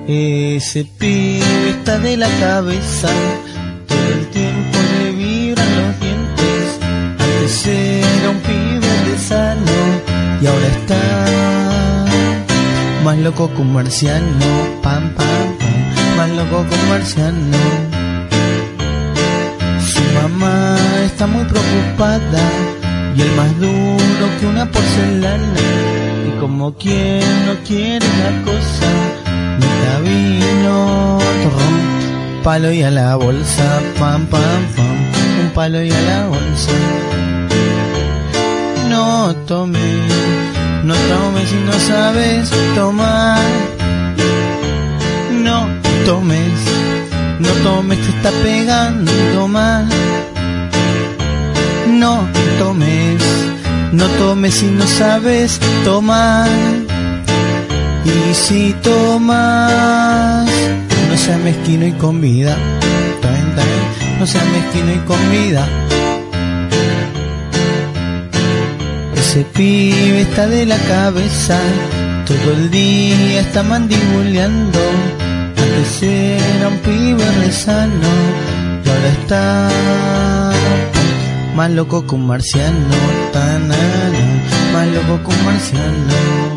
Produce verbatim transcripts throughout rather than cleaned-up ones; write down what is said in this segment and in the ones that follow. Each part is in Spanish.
Ese pibe está de la cabeza, todo el tiempo le vibran los dientes. Antes era un pibe de sano y ahora está más loco que un marciano. Pam, pam, pam, más loco que un marciano. Su mamá está muy preocupada y el más duro que una porcelana. Y como quien no quiere la cosa, mitad vino, torrón, palo y a la bolsa, pam, pam, pam, un palo y a la bolsa. No tomes, no tomes si no sabes tomar. No tomes, no tomes, te está pegando mal. No tomes, no tomes si no sabes tomar. Y si tomas, no seas mezquino y con vida. No seas mezquino y con vida. Ese pibe está de la cabeza, todo el día está mandibuleando. Antes era un pibe rezano y ahora está más loco que un marciano. Más loco que un marciano.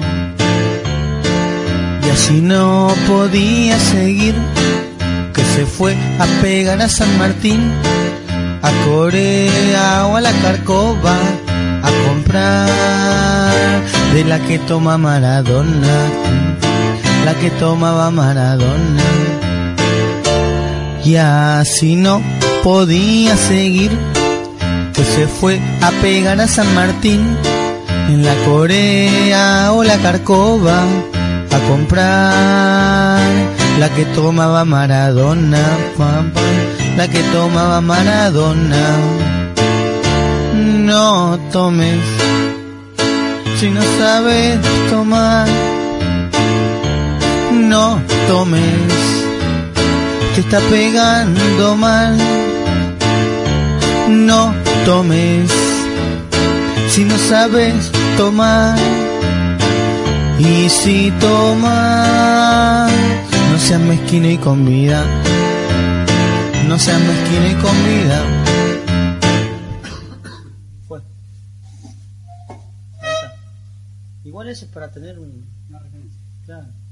Y así no podía seguir, que se fue a pegar a San Martín, a Corea o a la Carcova, a comprar de la que toma Maradona, la que tomaba Maradona. Y así no podía seguir, que se fue a pegar a San Martín, en la Corea o la Carcova, a comprar la que tomaba Maradona, la que tomaba Maradona. No tomes si no sabes tomar. No tomes, te está pegando mal. No tomes si no sabes tomar. Y si tomas, no seas mezquino y con vida. No seas mezquino y con vida. Fue. Igual eso es para tener un, una referencia. Claro.